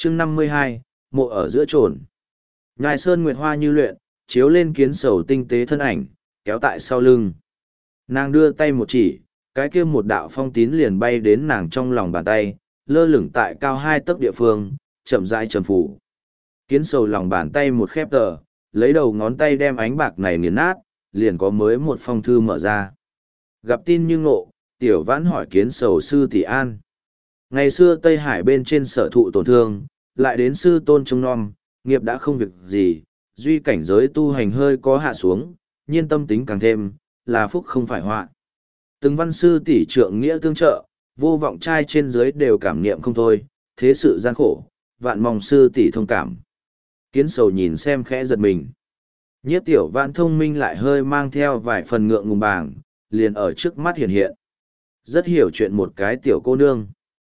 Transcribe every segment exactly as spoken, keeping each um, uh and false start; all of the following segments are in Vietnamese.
chương năm mươi hai, mộ ở giữa trồn. Nhai sơn nguyệt hoa như luyện, chiếu lên kiến sầu tinh tế thân ảnh, kéo tại sau lưng. Nàng đưa tay một chỉ, cái kia một đạo phong tín liền bay đến nàng trong lòng bàn tay, lơ lửng tại cao hai tấc địa phương, chậm rãi trầm phủ. Kiến sầu lòng bàn tay một khép tờ, lấy đầu ngón tay đem ánh bạc này nghiền nát, liền có mới một phong thư mở ra. Gặp tin như ngộ, tiểu vãn hỏi kiến sầu sư tỷ an. Ngày xưa Tây Hải bên trên sở thụ tổn thương, lại đến sư tôn trông nom, nghiệp đã không việc gì, duy cảnh giới tu hành hơi có hạ xuống, nhiên tâm tính càng thêm, là phúc không phải họa. Từng văn sư tỷ trượng nghĩa tương trợ, vô vọng trai trên dưới đều cảm niệm không thôi, thế sự gian khổ, vạn mong sư tỷ thông cảm. Kiến sầu nhìn xem khẽ giật mình. Nhiếp tiểu vãn thông minh lại hơi mang theo vài phần ngượng ngùng bàng, liền ở trước mắt hiện hiện. Rất hiểu chuyện một cái tiểu cô nương.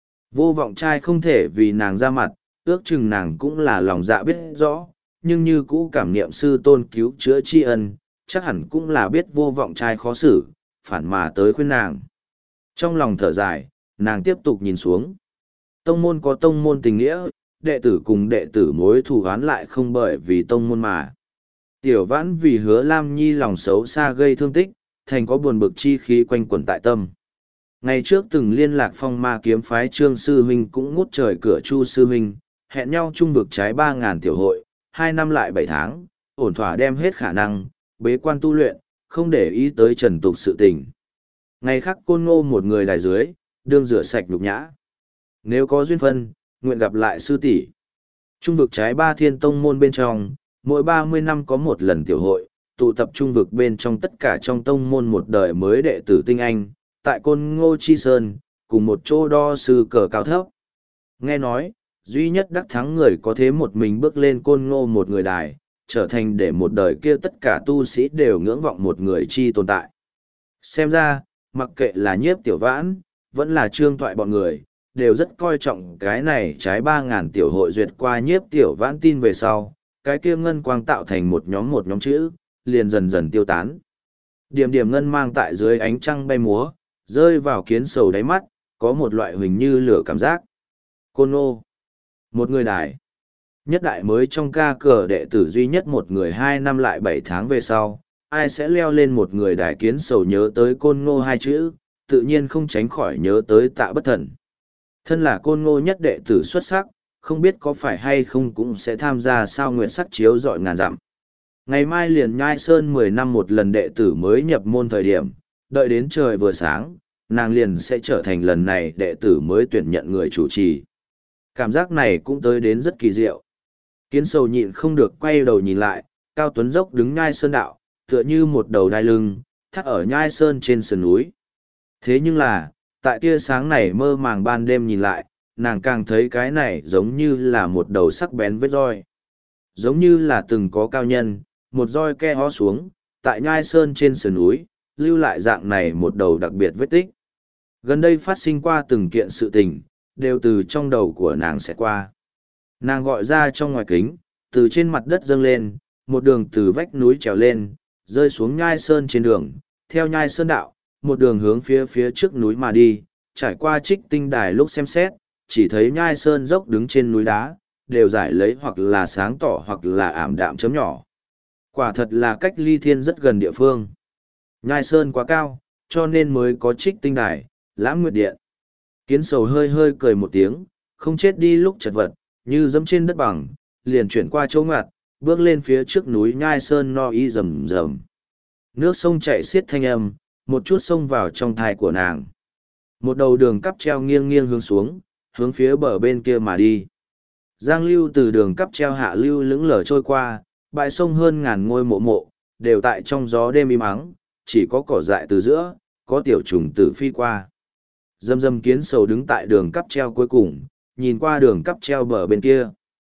Vô vọng trai không thể vì nàng ra mặt, ước chừng nàng cũng là lòng dạ biết rõ, nhưng như cũ cảm niệm sư tôn cứu chữa tri ân, chắc hẳn cũng là biết vô vọng trai khó xử, phản mà tới khuyên nàng. Trong lòng thở dài, nàng tiếp tục nhìn xuống. Tông môn có tông môn tình nghĩa, đệ tử cùng đệ tử mối thù oán lại không bởi vì tông môn mà. Tiểu vãn vì hứa Lam Nhi lòng xấu xa gây thương tích, thành có buồn bực chi khí quanh quẩn tại tâm. Ngày trước từng liên lạc phong ma kiếm phái trương sư huynh cũng ngút trời cửa chu sư huynh, hẹn nhau chung vực trái ba ngàn tiểu hội, hai năm lại bảy tháng, ổn thỏa đem hết khả năng, bế quan tu luyện, không để ý tới trần tục sự tình. Ngày khác côn ngô một người đài dưới, đương rửa sạch nhục nhã. Nếu có duyên phân, nguyện gặp lại sư tỷ. Trung vực trái ba thiên tông môn bên trong, mỗi ba mươi năm có một lần tiểu hội, tụ tập trung vực bên trong tất cả trong tông môn một đời mới đệ tử tinh anh, tại côn ngô chi sơn, cùng một chỗ đo sư cờ cao thấp. Nghe nói, duy nhất đắc thắng người có thế một mình bước lên côn ngô một người đài, trở thành để một đời kia tất cả tu sĩ đều ngưỡng vọng một người chi tồn tại. Xem ra, mặc kệ là nhiếp tiểu vãn, vẫn là trương thoại bọn người, đều rất coi trọng cái này trái ba ngàn tiểu hội duyệt qua nhiếp tiểu vãn tin về sau, cái kia ngân quang tạo thành một nhóm một nhóm chữ, liền dần dần tiêu tán. Điểm điểm ngân mang tại dưới ánh trăng bay múa, rơi vào kiến sầu đáy mắt, có một loại huỳnh như lửa cảm giác. Côn Ngô, một người đài. Nhất đại mới trong ca cờ đệ tử duy nhất một người hai năm lại bảy tháng về sau, ai sẽ leo lên một người đài kiến sầu nhớ tới Côn Ngô hai chữ, tự nhiên không tránh khỏi nhớ tới Tạ Bất Thần. Thân là Côn Ngô nhất đệ tử xuất sắc, không biết có phải hay không cũng sẽ tham gia sao nguyện sắc chiếu dọi ngàn dặm. Ngày mai liền nhai sơn mười năm một lần đệ tử mới nhập môn thời điểm, đợi đến trời vừa sáng, nàng liền sẽ trở thành lần này đệ tử mới tuyển nhận người chủ trì. Cảm giác này cũng tới đến rất kỳ diệu. Kiến sầu nhịn không được quay đầu nhìn lại, Cao Tuấn Dốc đứng nhai sơn đạo, tựa như một đầu đai lưng, thắt ở nhai sơn trên sườn núi. Thế nhưng là, tại tia sáng này mơ màng ban đêm nhìn lại, nàng càng thấy cái này giống như là một đầu sắc bén vết roi. Giống như là từng có cao nhân, một roi ke hó xuống, tại nhai sơn trên sườn núi, lưu lại dạng này một đầu đặc biệt vết tích. Gần đây phát sinh qua từng kiện sự tình, đều từ trong đầu của nàng sẽ qua. Nàng gọi ra trong ngoài kính, từ trên mặt đất dâng lên, một đường từ vách núi trèo lên, rơi xuống nhai sơn trên đường, theo nhai sơn đạo, một đường hướng phía phía trước núi mà đi, trải qua trích tinh đài lúc xem xét, chỉ thấy nhai sơn dốc đứng trên núi đá, đều giải lấy hoặc là sáng tỏ hoặc là ảm đạm chấm nhỏ. Quả thật là cách ly thiên rất gần địa phương. Nhai sơn quá cao, cho nên mới có trích tinh đài, lãng nguyệt điện. Kiến sầu hơi hơi cười một tiếng, không chết đi lúc chật vật, như dẫm trên đất bằng, liền chuyển qua chỗ ngặt, bước lên phía trước núi nhai sơn no y rầm rầm. Nước sông chảy xiết thanh âm, một chút xông vào trong thai của nàng. Một đầu đường cắp treo nghiêng nghiêng hướng xuống, hướng phía bờ bên kia mà đi. Giang lưu từ đường cắp treo hạ lưu lững lờ trôi qua, bãi sông hơn ngàn ngôi mộ mộ, đều tại trong gió đêm im ắng, chỉ có cỏ dại từ giữa, có tiểu trùng tử phi qua. Dâm dâm kiến sầu đứng tại đường cắp treo cuối cùng, nhìn qua đường cắp treo bờ bên kia.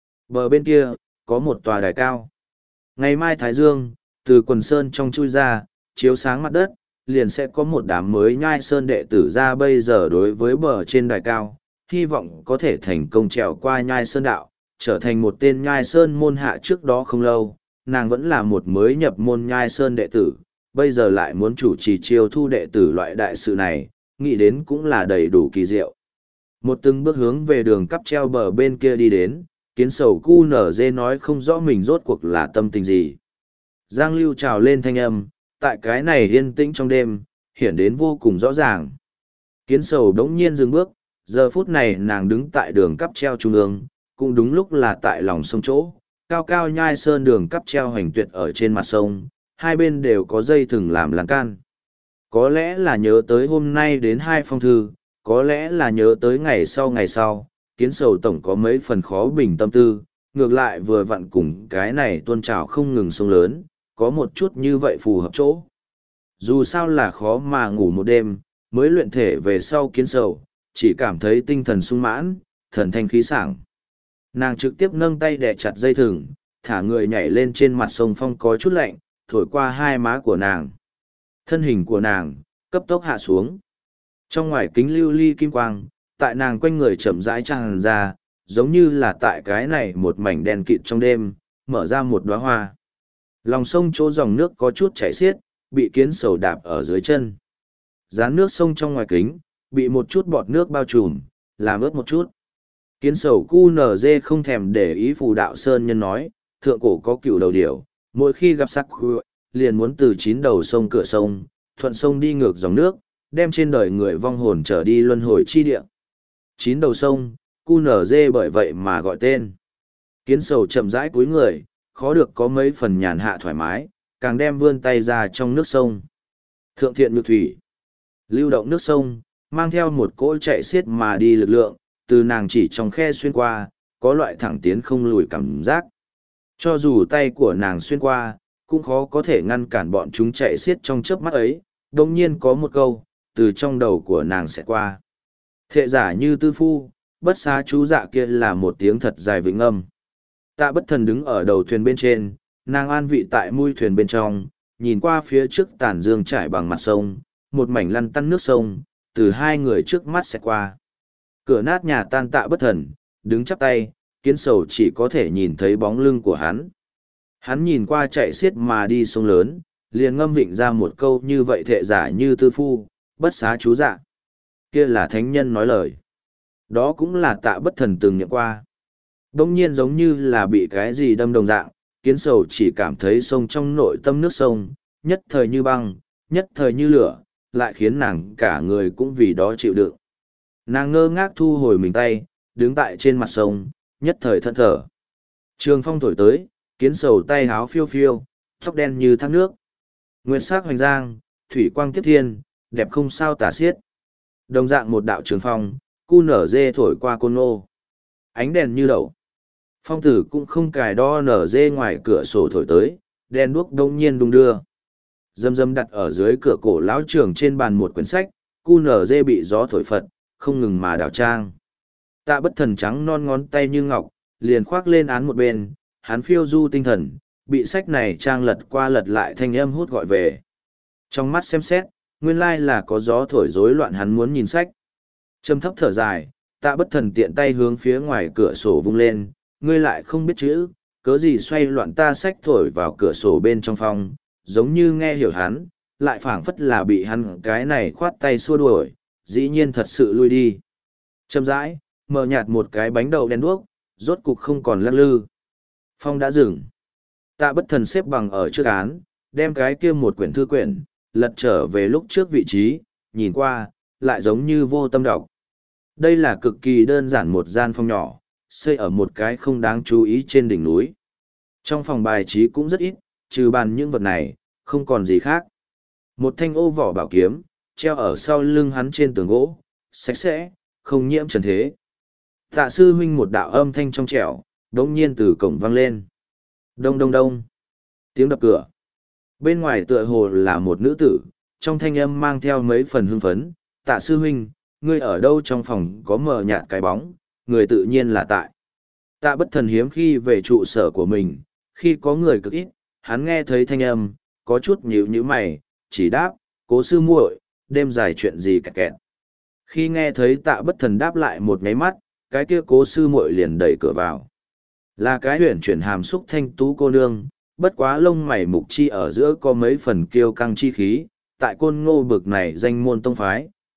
Bờ bên kia, có một tòa đài cao. Ngày mai Thái Dương, từ quần sơn trong chui ra, chiếu sáng mặt đất, liền sẽ có một đám mới nhai sơn đệ tử ra bây giờ đối với bờ trên đài cao, hy vọng có thể thành công trèo qua nhai sơn đạo, trở thành một tên nhai sơn môn hạ trước đó không lâu, nàng vẫn là một mới nhập môn nhai sơn đệ tử, bây giờ lại muốn chủ trì chiêu thu đệ tử loại đại sự này, nghĩ đến cũng là đầy đủ kỳ diệu. Một từng bước hướng về đường cắp treo bờ bên kia đi đến, kiến sầu cu nở dê nói không rõ mình rốt cuộc là tâm tình gì. Giang Lưu trào lên thanh âm, tại cái này yên tĩnh trong đêm, hiển đến vô cùng rõ ràng. Kiến sầu đống nhiên dừng bước, giờ phút này nàng đứng tại đường cắp treo trung ương, cũng đúng lúc là tại lòng sông chỗ, cao cao nhai sơn đường cắp treo hoành tuyệt ở trên mặt sông, hai bên đều có dây thừng làm lan can. Có lẽ là nhớ tới hôm nay đến hai phong thư, có lẽ là nhớ tới ngày sau ngày sau, kiến sầu tổng có mấy phần khó bình tâm tư, ngược lại vừa vặn cùng cái này tuôn trào không ngừng sông lớn, có một chút như vậy phù hợp chỗ. Dù sao là khó mà ngủ một đêm, mới luyện thể về sau kiến sầu, chỉ cảm thấy tinh thần sung mãn, thần thanh khí sảng. Nàng trực tiếp nâng tay đè chặt dây thừng, thả người nhảy lên trên mặt sông phong có chút lạnh, thổi qua hai má của nàng. Thân hình của nàng, cấp tốc hạ xuống. Trong ngoài kính lưu ly kim quang, tại nàng quanh người chậm rãi tràn ra, giống như là tại cái này một mảnh đen kịt trong đêm, mở ra một đóa hoa. Lòng sông chỗ dòng nước có chút chảy xiết, bị kiến sầu đạp ở dưới chân. Dán nước sông trong ngoài kính, bị một chút bọt nước bao trùm, làm ướt một chút. Kiến sầu cu nở dê không thèm để ý phù đạo sơn nhân nói, thượng cổ có cựu đầu điểu, mỗi khi gặp sắc liền muốn từ chín đầu sông cửa sông, thuận sông đi ngược dòng nước, đem trên đời người vong hồn trở đi luân hồi chi địa. Chín đầu sông, cu nở dê bởi vậy mà gọi tên. Kiến sầu chậm rãi cúi người, khó được có mấy phần nhàn hạ thoải mái, càng đem vươn tay ra trong nước sông. Thượng thiện nhược thủy, lưu động nước sông, mang theo một cỗ chạy xiết mà đi lực lượng, từ nàng chỉ trong khe xuyên qua, có loại thẳng tiến không lùi cảm giác. Cho dù tay của nàng xuyên qua, cũng khó có thể ngăn cản bọn chúng chạy xiết trong chớp mắt ấy. Đồng nhiên có một câu, từ trong đầu của nàng sẽ qua. Thệ giả như tư phu, bất xá chú dạ kia là một tiếng thật dài vĩnh âm. Tạ bất thần đứng ở đầu thuyền bên trên, nàng an vị tại mui thuyền bên trong, nhìn qua phía trước tàn dương trải bằng mặt sông, một mảnh lăn tăn nước sông, từ hai người trước mắt sẽ qua. Cửa nát nhà tan tạ bất thần, đứng chắp tay, kiến sầu chỉ có thể nhìn thấy bóng lưng của hắn. Hắn nhìn qua chạy xiết mà đi sông lớn, liền ngâm vịnh ra một câu như vậy thệ giả như tư phu, bất xá chú dạ. Kia là thánh nhân nói lời. Đó cũng là tạ bất thần từng niệm qua. Đông nhiên giống như là bị cái gì đâm đồng dạng, kiến sầu chỉ cảm thấy sông trong nội tâm nước sông, nhất thời như băng, nhất thời như lửa, lại khiến nàng cả người cũng vì đó chịu đựng. Nàng ngơ ngác thu hồi mình tay, đứng tại trên mặt sông, nhất thời thẫn thở. Trường phong thổi tới, kiến sầu tay háo phiêu phiêu, tóc đen như thác nước. Nguyệt sắc hoành giang, thủy quang tiếp thiên, đẹp không sao tả xiết. Đồng dạng một đạo trường phong, cu nở dê thổi qua côn ngô. Ánh đèn như đậu. Phong tử cũng không cài đo nở dê ngoài cửa sổ thổi tới, đèn đuốc đông nhiên đung đưa. Dâm dâm đặt ở dưới cửa cổ lão trường trên bàn một quyển sách, cu nở dê bị gió thổi phật, không ngừng mà đảo trang. Tạ bất thần trắng non ngón tay như ngọc, liền khoác lên án một bên, hắn phiêu du tinh thần, bị sách này trang lật qua lật lại thanh âm hút gọi về. Trong mắt xem xét, nguyên lai là có gió thổi rối loạn hắn muốn nhìn sách. Trầm thấp thở dài, tạ bất thần tiện tay hướng phía ngoài cửa sổ vung lên, ngươi lại không biết chữ, cớ gì xoay loạn ta sách thổi vào cửa sổ bên trong phòng, giống như nghe hiểu hắn, lại phảng phất là bị hắn cái này khoát tay xua đuổi, dĩ nhiên thật sự lui đi. Chậm rãi, mở nhạt một cái bánh đậu đen đuốc, rốt cục không còn lắc lư. Phong đã dừng. Tạ bất thần xếp bằng ở trước án, đem cái kia một quyển thư quyển, lật trở về lúc trước vị trí, nhìn qua, lại giống như vô tâm đọc. Đây là cực kỳ đơn giản một gian phòng nhỏ, xây ở một cái không đáng chú ý trên đỉnh núi. Trong phòng bài trí cũng rất ít, trừ bàn những vật này, không còn gì khác. Một thanh ô vỏ bảo kiếm, treo ở sau lưng hắn trên tường gỗ, sạch sẽ, không nhiễm trần thế. Tạ sư huynh một đạo âm thanh trong trẻo, đống nhiên từ cổng vang lên. Đông đông đông. Tiếng đập cửa. Bên ngoài tựa hồ là một nữ tử, trong thanh âm mang theo mấy phần hưng phấn. Tạ sư huynh, ngươi ở đâu trong phòng có mờ nhạt cái bóng, người tự nhiên là tại. Tạ bất thần hiếm khi về trụ sở của mình, khi có người cực ít, hắn nghe thấy thanh âm, có chút nhíu nhíu mày, chỉ đáp, cố sư muội, đêm dài chuyện gì kẹt kẹt. Khi nghe thấy tạ bất thần đáp lại một ngáy mắt, cái kia cố sư muội liền đẩy cửa vào. Là cái huyển chuyển hàm xúc thanh tú cô nương, bất quá lông mày mục chi ở giữa có mấy phần kiêu căng chi khí, tại côn ngô bực này danh môn tông phái,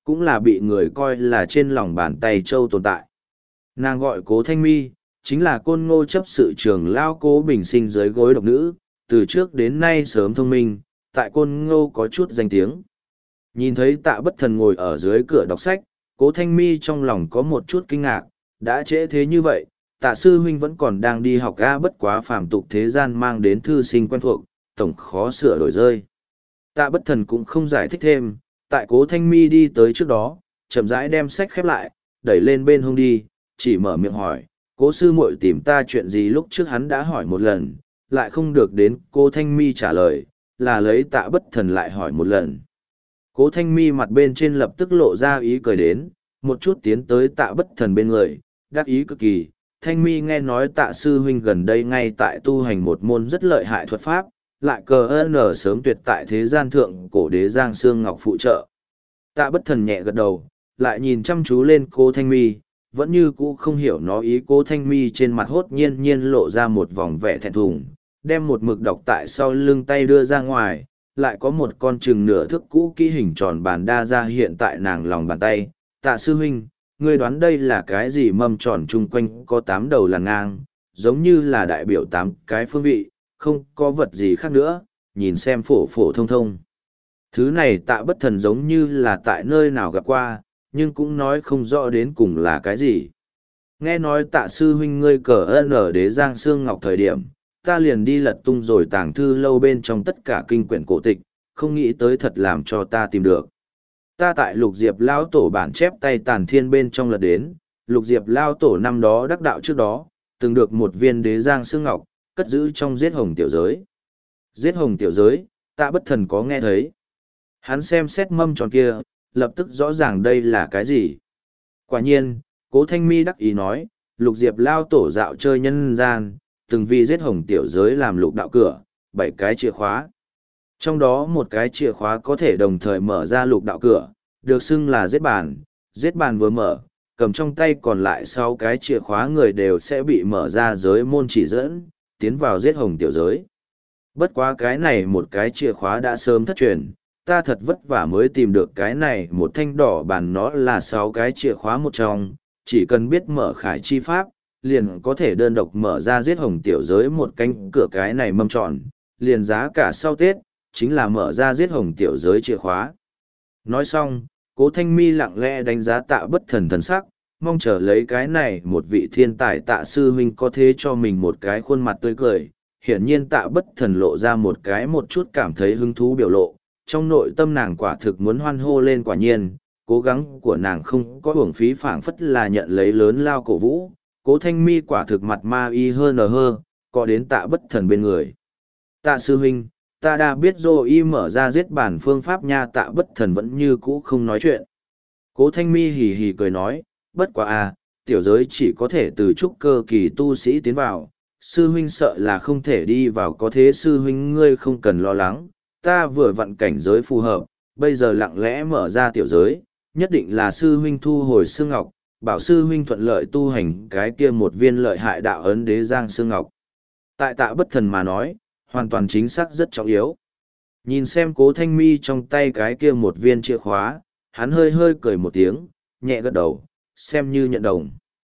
cũng là bị người coi là trên lòng bàn tay châu tồn tại. Nàng gọi Cố Thanh Mi, chính là Côn Ngô chấp sự trưởng lao Cố Bình Sinh dưới gối độc nữ, từ trước đến nay sớm thông minh, tại Côn Ngô có chút danh tiếng. Nhìn thấy Tạ Bất Thần ngồi ở dưới cửa đọc sách, Cố Thanh Mi trong lòng có một chút kinh ngạc, đã trễ thế như vậy, Tạ sư huynh vẫn còn đang đi học ga, bất quá phàm tục thế gian mang đến thư sinh quen thuộc, tổng khó sửa đổi rơi. Tạ Bất Thần cũng không giải thích thêm, tại Cố Thanh Mi đi tới trước đó, chậm rãi đem sách khép lại, đẩy lên bên hông đi, chỉ mở miệng hỏi, Cố sư muội tìm ta chuyện gì. Lúc trước hắn đã hỏi một lần, lại không được đến Cố Thanh Mi trả lời, là lấy Tạ Bất Thần lại hỏi một lần. Cố Thanh Mi mặt bên trên lập tức lộ ra ý cười đến, một chút tiến tới Tạ Bất Thần bên người, đắc ý cực kỳ. Thanh Mi nghe nói Tạ sư huynh gần đây ngay tại tu hành một môn rất lợi hại thuật pháp, lại cờ ơn sớm tuyệt tại thế gian thượng cổ đế Giang Sương Ngọc phụ trợ. Tạ Bất Thần nhẹ gật đầu, lại nhìn chăm chú lên Cố Thanh Mi, vẫn như cũ không hiểu nó ý. Cố Thanh Mi trên mặt hốt nhiên nhiên lộ ra một vòng vẻ thẹn thùng, đem một mực đọc tại sau lưng tay đưa ra ngoài, lại có một con chừng nửa thước cũ kỹ hình tròn bàn đa ra hiện tại nàng lòng bàn tay. Tạ sư huynh, ngươi đoán đây là cái gì? Mâm tròn chung quanh có tám đầu là ngang, giống như là đại biểu tám cái phương vị, không có vật gì khác nữa, nhìn xem phổ phổ thông thông. Thứ này Tạ Bất Thần giống như là tại nơi nào gặp qua, nhưng cũng nói không rõ đến cùng là cái gì. Nghe nói Tạ sư huynh ngươi cờ ơn ở đế Giang Sương Ngọc thời điểm, ta liền đi lật tung rồi tàng thư lâu bên trong tất cả kinh quyển cổ tịch, không nghĩ tới thật làm cho ta tìm được. Ta tại Lục Diệp Lao Tổ bản chép tay tàn thiên bên trong lật đến, Lục Diệp Lao Tổ năm đó đắc đạo trước đó, từng được một viên đế Giang Sương Ngọc, cất giữ trong giết hồng tiểu giới. Giết hồng tiểu giới, Tạ Bất Thần có nghe thấy. Hắn xem xét mâm tròn kia, lập tức rõ ràng đây là cái gì. Quả nhiên, Cố Thanh Mi đắc ý nói, Lục Diệp Lao Tổ dạo chơi nhân gian, từng vì giết hồng tiểu giới làm lục đạo cửa, bảy cái chìa khóa. Trong đó một cái chìa khóa có thể đồng thời mở ra lục đạo cửa, được xưng là giết bàn. Giết bàn vừa mở, cầm trong tay còn lại sáu cái chìa khóa người đều sẽ bị mở ra giới môn chỉ dẫn, tiến vào giết hồng tiểu giới. Bất quá cái này một cái chìa khóa đã sớm thất truyền, ta thật vất vả mới tìm được cái này một thanh đỏ bàn, nó là sáu cái chìa khóa một trong, chỉ cần biết mở khải chi pháp, liền có thể đơn độc mở ra giết hồng tiểu giới một cánh cửa. Cái này mâm tròn, liền giá cả sau Tết, chính là mở ra giết hồng tiểu giới chìa khóa. Nói xong, Cố Thanh Mi lặng lẽ đánh giá Tạ Bất Thần thần sắc, mong chờ lấy cái này một vị thiên tài Tạ sư huynh có thế cho mình một cái khuôn mặt tươi cười. Hiển nhiên Tạ Bất Thần lộ ra một cái một chút cảm thấy hứng thú biểu lộ, trong nội tâm nàng quả thực muốn hoan hô lên. Quả nhiên, cố gắng của nàng không có uổng phí, phảng phất là nhận lấy lớn lao cổ vũ. Cố Thanh Mi quả thực mặt ma y hơn nở hơ, có đến Tạ Bất Thần bên người. Tạ sư huynh, ta đã biết rồi, y mở ra giết bản phương pháp nha. Tạ Bất Thần vẫn như cũ không nói chuyện. Cố Thanh Mi hì hì cười nói, bất quá à, tiểu giới chỉ có thể từ trúc cơ kỳ tu sĩ tiến vào, sư huynh sợ là không thể đi vào. Có thế sư huynh ngươi không cần lo lắng, ta vừa vặn cảnh giới phù hợp, bây giờ lặng lẽ mở ra tiểu giới, nhất định là sư huynh thu hồi Sương Ngọc, bảo sư huynh thuận lợi tu hành cái kia một viên lợi hại đạo ấn đế Giang Sương Ngọc. Tại Tạ Bất Thần mà nói, hoàn toàn chính xác rất trọng yếu. Nhìn xem Cố Thanh Mi trong tay cái kia một viên chìa khóa, hắn hơi hơi cười một tiếng, nhẹ gật đầu, xem như nhận đồng.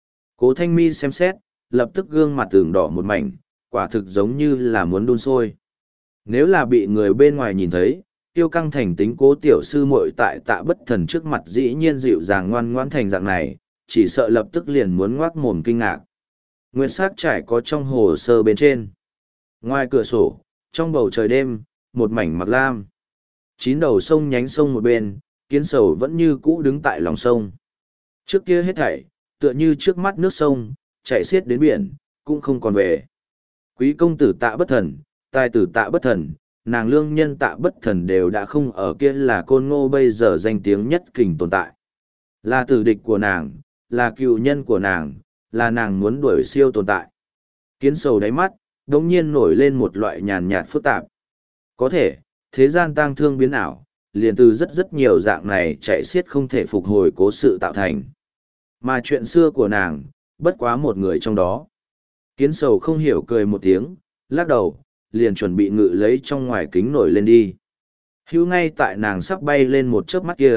Cố Thanh Mi xem xét, lập tức gương mặt tường đỏ một mảnh, quả thực giống như là muốn đun sôi. Nếu là bị người bên ngoài nhìn thấy, tiêu căng thành tính Cố tiểu sư muội tại Tạ Bất Thần trước mặt dĩ nhiên dịu dàng ngoan ngoãn thành dạng này, chỉ sợ lập tức liền muốn ngoác mồm kinh ngạc. Nguyệt sắc trải có trong hồ sơ bên trên. Ngoài cửa sổ, trong bầu trời đêm, một mảnh mặc lam. Chín đầu sông nhánh sông một bên, kiến sầu vẫn như cũ đứng tại lòng sông. Trước kia hết thảy, tựa như trước mắt nước sông, chảy xiết đến biển, cũng không còn về. Quý công tử Tạ Bất Thần, tài tử Tạ Bất Thần, nàng lương nhân Tạ Bất Thần đều đã không ở, kia là Côn Ngô bây giờ danh tiếng nhất kình tồn tại. Là tử địch của nàng, là cựu nhân của nàng, là nàng muốn đuổi siêu tồn tại. Kiến sầu đáy mắt, đống nhiên nổi lên một loại nhàn nhạt phức tạp. Có thể, thế gian tang thương biến ảo, liền từ rất rất nhiều dạng này chạy xiết không thể phục hồi cố sự tạo thành. Mà chuyện xưa của nàng, bất quá một người trong đó. Kiến sầu không hiểu cười một tiếng, lắc đầu, liền chuẩn bị ngự lấy trong ngoài kính nổi lên đi. Hữu ngay tại nàng sắp bay lên một chớp mắt kia,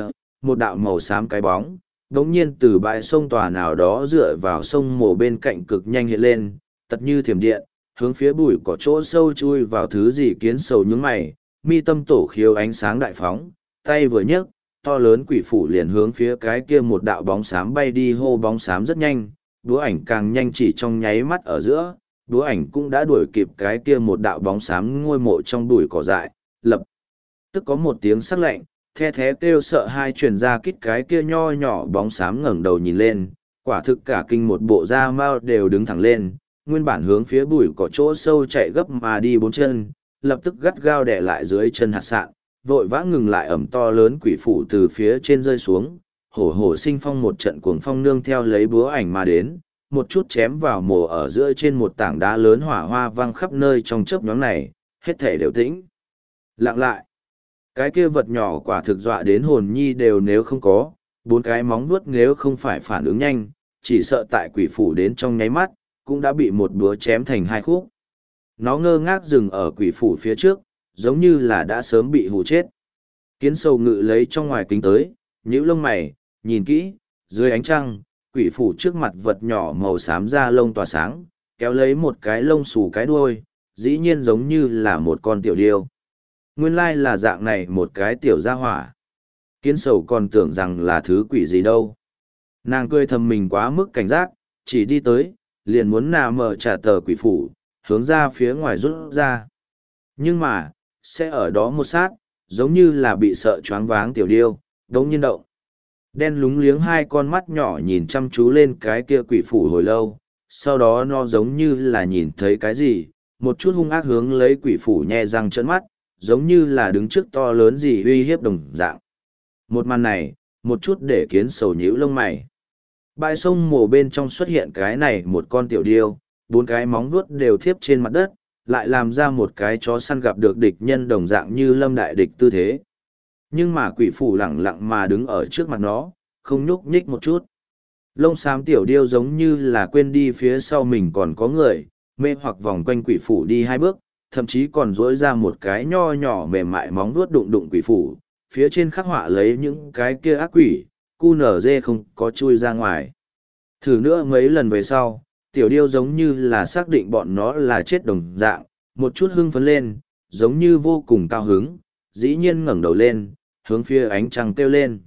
một đạo màu xám cái bóng, đống nhiên từ bãi sông tòa nào đó dựa vào sông mồ bên cạnh cực nhanh hiện lên, tật như thiểm điện, hướng phía bụi có chỗ sâu chui vào thứ gì kiến sầu nhướng mày, mi tâm tổ khiếu ánh sáng đại phóng, tay vừa nhấc, to lớn quỷ phủ liền hướng phía cái kia một đạo bóng xám bay đi hô bóng xám rất nhanh, đúa ảnh càng nhanh chỉ trong nháy mắt ở giữa, đúa ảnh cũng đã đuổi kịp cái kia một đạo bóng xám ngôi mộ trong bụi cỏ dại, lập tức có một tiếng sắc lạnh, the thé kêu sợ hai truyền ra kít cái kia nho nhỏ bóng xám ngẩng đầu nhìn lên, quả thực cả kinh một bộ da mao đều đứng thẳng lên, nguyên bản hướng phía bụi cỏ chỗ sâu chạy gấp mà đi bốn chân, lập tức gắt gao đè lại dưới chân hạt sạn, vội vã ngừng lại ẩm to lớn quỷ phủ từ phía trên rơi xuống, hổ hổ sinh phong một trận cuồng phong nương theo lấy búa ảnh mà đến, một chút chém vào mồ ở giữa trên một tảng đá lớn hỏa hoa vang khắp nơi trong chớp nhoáng này, hết thể đều tĩnh. Lặng lại. Cái kia vật nhỏ quả thực dọa đến hồn nhi đều nếu không có, bốn cái móng vuốt nếu không phải phản ứng nhanh, chỉ sợ tại quỷ phủ đến trong nháy mắt, cũng đã bị một búa chém thành hai khúc. Nó ngơ ngác dừng ở quỷ phủ phía trước, giống như là đã sớm bị hù chết. Kiến sầu ngự lấy trong ngoài kính tới, nhíu lông mày, nhìn kỹ, dưới ánh trăng, quỷ phủ trước mặt vật nhỏ màu xám da lông tỏa sáng, kéo lấy một cái lông xù cái đuôi, dĩ nhiên giống như là một con tiểu điêu. Nguyên lai là dạng này một cái tiểu gia hỏa. Kiến sầu còn tưởng rằng là thứ quỷ gì đâu. Nàng cười thầm mình quá mức cảnh giác, chỉ đi tới, liền muốn nà mở trả tờ quỷ phủ, hướng ra phía ngoài rút ra. Nhưng mà, sẽ ở đó một sát, giống như là bị sợ choáng váng tiểu điêu, đống nhiên động. Đen lúng liếng hai con mắt nhỏ nhìn chăm chú lên cái kia quỷ phủ hồi lâu, sau đó nó giống như là nhìn thấy cái gì, một chút hung ác hướng lấy quỷ phủ nhe răng trợn mắt, giống như là đứng trước to lớn gì uy hiếp đồng dạng. Một màn này, một chút để kiến sầu nhíu lông mày. Bãi sông mồ bên trong xuất hiện cái này một con tiểu điêu, bốn cái móng vuốt đều thiếp trên mặt đất, lại làm ra một cái chó săn gặp được địch nhân đồng dạng như lâm đại địch tư thế. Nhưng mà quỷ phủ lẳng lặng mà đứng ở trước mặt nó, không nhúc nhích một chút. Lông xám tiểu điêu giống như là quên đi phía sau mình còn có người, mê hoặc vòng quanh quỷ phủ đi hai bước, thậm chí còn dỗi ra một cái nho nhỏ mềm mại móng vuốt đụng đụng quỷ phủ, phía trên khắc họa lấy những cái kia ác quỷ, cu nở dê không có chui ra ngoài. Thử nữa mấy lần về sau, tiểu điêu giống như là xác định bọn nó là chết đồng dạng, một chút hưng phấn lên, giống như vô cùng cao hứng, dĩ nhiên ngẩng đầu lên, hướng phía ánh trăng kêu lên.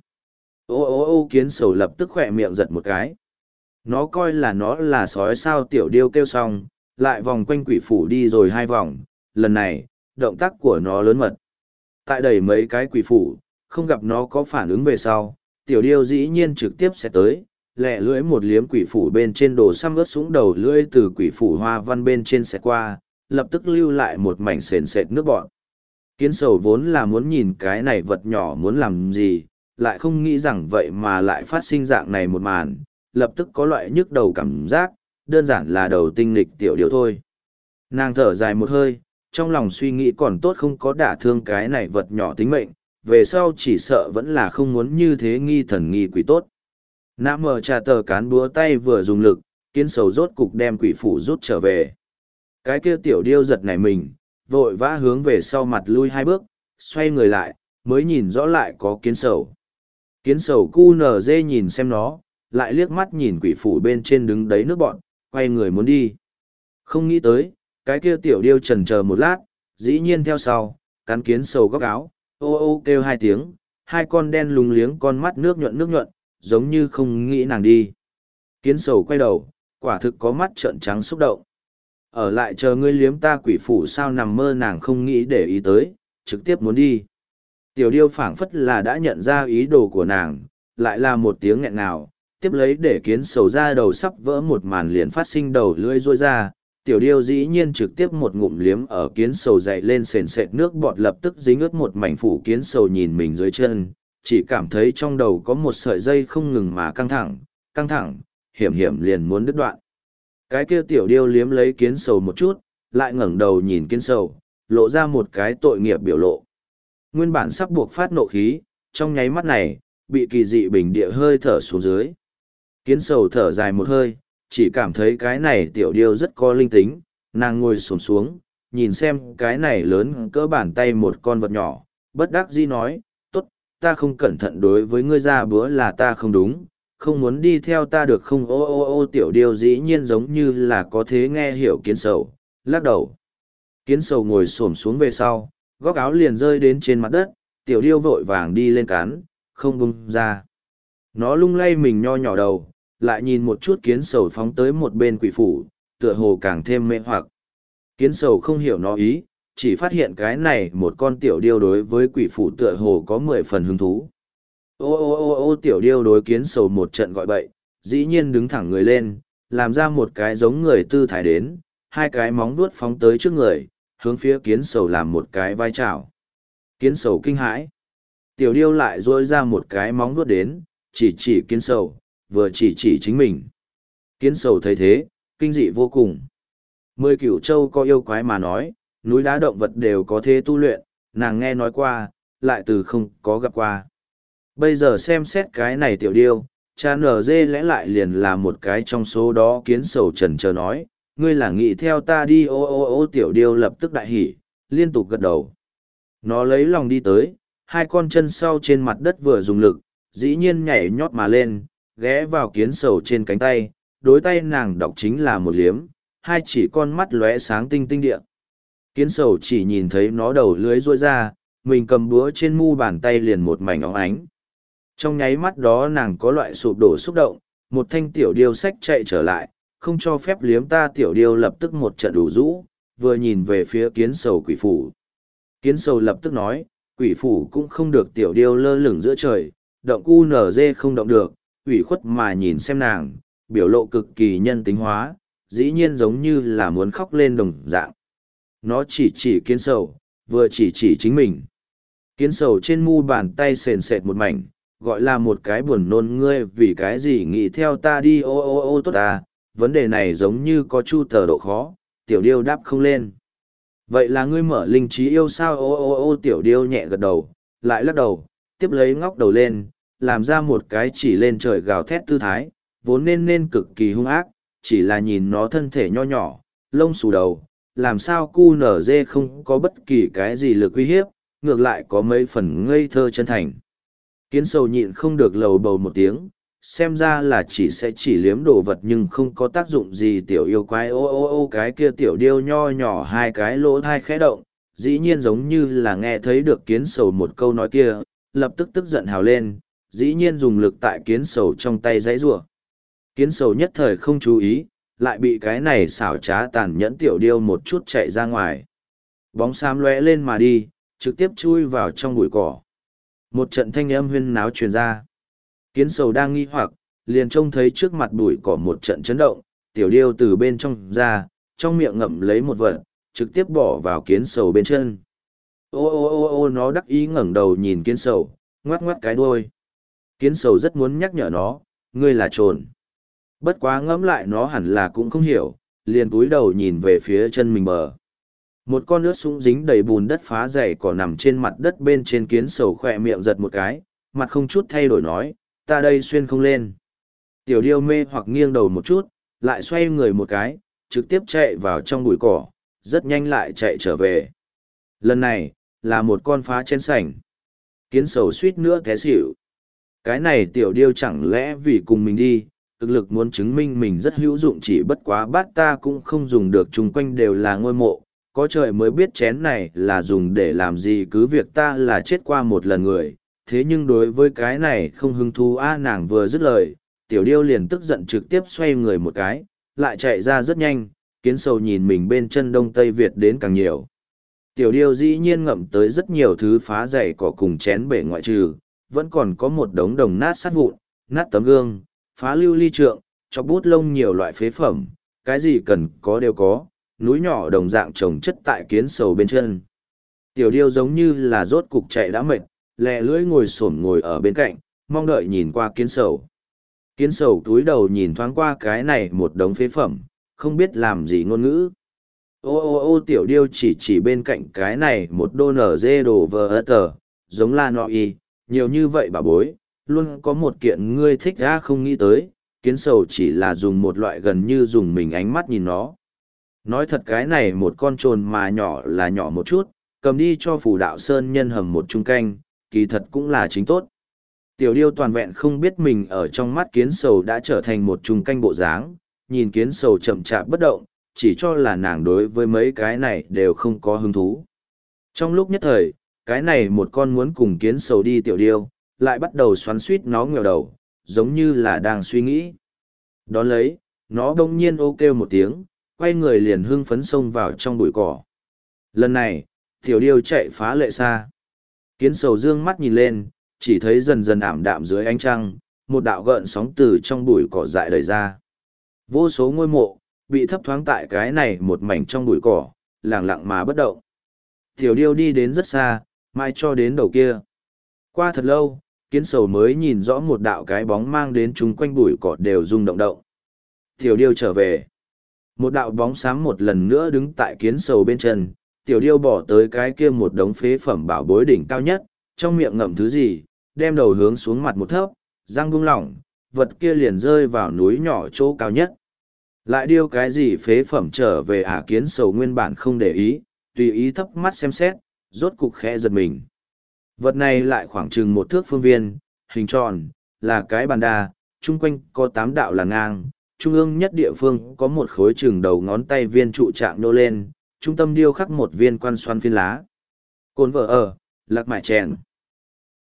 Ô ô ô kiến sầu lập tức khỏe miệng giật một cái. Nó coi là nó là sói sao tiểu điêu kêu xong, lại vòng quanh quỷ phủ đi rồi hai vòng, lần này, động tác của nó lớn mật. Tại đầy mấy cái quỷ phủ, không gặp nó có phản ứng về sau, tiểu điêu dĩ nhiên trực tiếp sẽ tới, lẹ lưỡi một liếm quỷ phủ bên trên đồ xăm ướt sũng đầu lưỡi từ quỷ phủ hoa văn bên trên sẽ qua, lập tức lưu lại một mảnh sền sệt nước bọn. Kiến sầu vốn là muốn nhìn cái này vật nhỏ muốn làm gì, lại không nghĩ rằng vậy mà lại phát sinh dạng này một màn, lập tức có loại nhức đầu cảm giác, đơn giản là đầu tinh nghịch tiểu điêu thôi. Nàng thở dài một hơi, trong lòng suy nghĩ còn tốt không có đả thương cái này vật nhỏ tính mệnh, về sau chỉ sợ vẫn là không muốn như thế nghi thần nghi quỷ tốt. Nã mờ trà tờ cán búa tay vừa dùng lực, kiến sầu rốt cục đem quỷ phủ rút trở về. Cái kia tiểu điêu giật nảy mình, vội vã hướng về sau mặt lui hai bước, xoay người lại, mới nhìn rõ lại có kiến sầu. Kiến sầu cu nở dê nhìn xem nó, lại liếc mắt nhìn quỷ phủ bên trên đứng đấy nước bọn, quay người muốn đi. Không nghĩ tới, cái kia tiểu điêu chần chờ một lát, dĩ nhiên theo sau, cắn kiến sầu góc áo, ô ô kêu hai tiếng, hai con đen lúng liếng con mắt nước nhuận nước nhuận, giống như không nghĩ nàng đi. Kiến sầu quay đầu, quả thực có mắt trợn trắng xúc động. Ở lại chờ ngươi liếm ta quỷ phủ sao nằm mơ nàng không nghĩ để ý tới, trực tiếp muốn đi. Tiểu điêu phảng phất là đã nhận ra ý đồ của nàng, lại là một tiếng nghẹn nào, tiếp lấy để kiến sầu ra đầu sắp vỡ một màn liền phát sinh đầu lưỡi rôi ra. Tiểu điêu dĩ nhiên trực tiếp một ngụm liếm ở kiến sầu dậy lên sền sệt nước bọt lập tức dính ướt một mảnh phủ kiến sầu nhìn mình dưới chân, chỉ cảm thấy trong đầu có một sợi dây không ngừng mà căng thẳng, căng thẳng, hiểm hiểm liền muốn đứt đoạn. Cái kia tiểu điêu liếm lấy kiến sầu một chút, lại ngẩng đầu nhìn kiến sầu, lộ ra một cái tội nghiệp biểu lộ. Nguyên bản sắp buộc phát nộ khí, trong nháy mắt này, bị kỳ dị bình địa hơi thở xuống dưới. Kiến sầu thở dài một hơi, chỉ cảm thấy cái này tiểu điêu rất có linh tính, nàng ngồi xổm xuống, nhìn xem cái này lớn cỡ bàn tay một con vật nhỏ, bất đắc dĩ nói, tốt, ta không cẩn thận đối với ngươi ra bữa là ta không đúng, không muốn đi theo ta được không? Ô ô ô tiểu điêu dĩ nhiên giống như là có thế nghe hiểu kiến sầu, lắc đầu. Kiến sầu ngồi xổm xuống về sau, góc áo liền rơi đến trên mặt đất, tiểu điêu vội vàng đi lên cán, không bung ra. Nó lung lay mình nho nhỏ đầu, lại nhìn một chút kiến sầu phóng tới một bên quỷ phủ, tựa hồ càng thêm mê hoặc. Kiến sầu không hiểu nó ý, chỉ phát hiện cái này một con tiểu điêu đối với quỷ phủ tựa hồ có mười phần hứng thú. Ô ô ô ô tiểu điêu đối kiến sầu một trận gọi bậy, dĩ nhiên đứng thẳng người lên, làm ra một cái giống người tư thái đến, hai cái móng vuốt phóng tới trước người, hướng phía kiến sầu làm một cái vai trào. Kiến sầu kinh hãi. Tiểu điêu lại duỗi ra một cái móng vuốt đến, chỉ chỉ kiến sầu, vừa chỉ chỉ chính mình. Kiến sầu thấy thế, kinh dị vô cùng. Mười cửu châu có yêu quái mà nói, núi đá động vật đều có thế tu luyện, nàng nghe nói qua, lại từ không có gặp qua. Bây giờ xem xét cái này tiểu điêu, cha nở dê lẽ lại liền là một cái trong số đó. Kiến sầu trần chờ nói, ngươi là nghĩ theo ta đi? Ô ô ô tiểu điêu lập tức đại hỉ, liên tục gật đầu. Nó lấy lòng đi tới, hai con chân sau trên mặt đất vừa dùng lực, dĩ nhiên nhảy nhót mà lên, ghé vào kiến sầu trên cánh tay, đối tay nàng đọc chính là một liếm, hai chỉ con mắt lóe sáng tinh tinh địa. Kiến sầu chỉ nhìn thấy nó đầu lưới ruôi ra, mình cầm búa trên mu bàn tay liền một mảnh óng ánh. Trong nháy mắt đó nàng có loại sụp đổ xúc động, một thanh tiểu điêu sách chạy trở lại, không cho phép liếm ta. Tiểu điêu lập tức một trận đủ rũ, vừa nhìn về phía kiến sầu quỷ phủ. Kiến sầu lập tức nói, quỷ phủ cũng không được. Tiểu điêu lơ lửng giữa trời, động cu nở dê không động được, ủy khuất mà nhìn xem nàng, biểu lộ cực kỳ nhân tính hóa, dĩ nhiên giống như là muốn khóc lên đồng dạng. Nó chỉ chỉ kiến sầu, vừa chỉ chỉ chính mình. Kiến sầu trên mu bàn tay sền sệt một mảnh, gọi là một cái buồn nôn. Ngươi vì cái gì nghĩ theo ta đi? Ô ô ô tốt à, vấn đề này giống như có chu tờ độ khó, tiểu điêu đáp không lên. Vậy là ngươi mở linh trí yêu sao? Ô ô ô tiểu điêu nhẹ gật đầu, lại lắc đầu, tiếp lấy ngóc đầu lên, làm ra một cái chỉ lên trời gào thét tư thái, vốn nên nên cực kỳ hung ác, chỉ là nhìn nó thân thể nho nhỏ, lông xù đầu, làm sao cu nở dê không có bất kỳ cái gì lực uy hiếp, ngược lại có mấy phần ngây thơ chân thành. Kiến sầu nhịn không được lầu bầu một tiếng, xem ra là chỉ sẽ chỉ liếm đồ vật nhưng không có tác dụng gì. Tiểu yêu quái ô ô ô cái kia tiểu điêu nho nhỏ hai cái lỗ thai khẽ động, dĩ nhiên giống như là nghe thấy được kiến sầu một câu nói kia, lập tức tức giận hào lên, dĩ nhiên dùng lực tại kiến sầu trong tay giãy giụa. Kiến sầu nhất thời không chú ý, lại bị cái này xảo trá tàn nhẫn tiểu điêu một chút chạy ra ngoài. Bóng xám lóe lên mà đi, trực tiếp chui vào trong bụi cỏ. Một trận thanh âm huyên náo truyền ra. Kiến sầu đang nghi hoặc, liền trông thấy trước mặt bụi cỏ một trận chấn động, tiểu điêu từ bên trong ra, trong miệng ngậm lấy một vật, trực tiếp bỏ vào kiến sầu bên chân. Ô ô ô ô nó đắc ý ngẩng đầu nhìn kiến sầu, ngoắc ngoắc cái đuôi. Kiến sầu rất muốn nhắc nhở nó, ngươi là trồn. Bất quá ngẫm lại nó hẳn là cũng không hiểu, liền cúi đầu nhìn về phía chân mình bờ. Một con nước sũng dính đầy bùn đất phá dày cỏ nằm trên mặt đất bên trên. Kiến sầu khỏe miệng giật một cái, mặt không chút thay đổi nói, ta đây xuyên không lên. Tiểu điêu mê hoặc nghiêng đầu một chút, lại xoay người một cái, trực tiếp chạy vào trong bụi cỏ, rất nhanh lại chạy trở về. Lần này, là một con phá chén sành. Kiến sầu suýt nữa té xỉu. Cái này tiểu điêu chẳng lẽ vì cùng mình đi, thực lực muốn chứng minh mình rất hữu dụng, chỉ bất quá bát ta cũng không dùng được, chung quanh đều là ngôi mộ, có trời mới biết chén này là dùng để làm gì, cứ việc ta là chết qua một lần người, thế nhưng đối với cái này không hứng thú. A nàng vừa dứt lời, tiểu điêu liền tức giận trực tiếp xoay người một cái, lại chạy ra rất nhanh. Kiến sầu nhìn mình bên chân Đông Tây Việt đến càng nhiều. Tiểu điêu dĩ nhiên ngậm tới rất nhiều thứ phá dày cỏ cùng chén bể ngoại trừ, vẫn còn có một đống đồng nát sắt vụn, nát tấm gương, phá lưu ly trượng, chọc bút lông, nhiều loại phế phẩm, cái gì cần có đều có, núi nhỏ đồng dạng trồng chất tại kiến sầu bên chân. Tiểu điêu giống như là rốt cục chạy đã mệt, lẹ lưỡi ngồi xổm ngồi ở bên cạnh, mong đợi nhìn qua kiến sầu. Kiến sầu túi đầu nhìn thoáng qua cái này một đống phế phẩm, không biết làm gì ngôn ngữ. Ô ô ô tiểu điêu chỉ chỉ bên cạnh cái này một đô nở dê đồ vờ ớt tờ, giống là nọ y, nhiều như vậy bà bối, luôn có một kiện ngươi thích ra không nghĩ tới. Kiến sầu chỉ là dùng một loại gần như dùng mình ánh mắt nhìn nó. Nói thật cái này một con trồn mà nhỏ là nhỏ một chút, cầm đi cho phù đạo sơn nhân hầm một chung canh, kỳ thật cũng là chính tốt. Tiểu điêu toàn vẹn không biết mình ở trong mắt kiến sầu đã trở thành một trùng canh bộ dáng, nhìn kiến sầu chậm chạp bất động, chỉ cho là nàng đối với mấy cái này đều không có hứng thú. Trong lúc nhất thời, cái này một con muốn cùng kiến sầu đi tiểu điêu, lại bắt đầu xoắn suýt nó nghèo đầu, giống như là đang suy nghĩ. Đón lấy, nó đông nhiên ô kêu một tiếng, quay người liền hưng phấn xông vào trong bụi cỏ. Lần này, tiểu điêu chạy phá lệ xa. Kiến sầu dương mắt nhìn lên, chỉ thấy dần dần ảm đạm dưới ánh trăng, một đạo gợn sóng từ trong bụi cỏ dại đời ra. Vô số ngôi mộ, bị thấp thoáng tại cái này một mảnh trong bụi cỏ, lặng lặng mà bất động. Tiểu điêu đi đến rất xa, mai cho đến đầu kia. Qua thật lâu, kiến sầu mới nhìn rõ một đạo cái bóng mang đến chúng quanh bụi cỏ đều rung động động. Tiểu điêu trở về. Một đạo bóng xám một lần nữa đứng tại kiến sầu bên chân, tiểu điêu bỏ tới cái kia một đống phế phẩm bảo bối đỉnh cao nhất, trong miệng ngậm thứ gì, đem đầu hướng xuống mặt một thấp, răng buông lỏng, vật kia liền rơi vào núi nhỏ chỗ cao nhất. Lại điêu cái gì phế phẩm trở về ả kiến sầu nguyên bản không để ý, tùy ý thấp mắt xem xét, rốt cục khẽ giật mình. Vật này lại khoảng chừng một thước phương viên, hình tròn, là cái bàn đa, chung quanh có tám đạo là ngang, trung ương nhất địa phương có một khối chừng đầu ngón tay viên trụ trạng nô lên, trung tâm điêu khắc một viên quan xoan phiên lá. Cồn vợ ở, lạc mại chèn.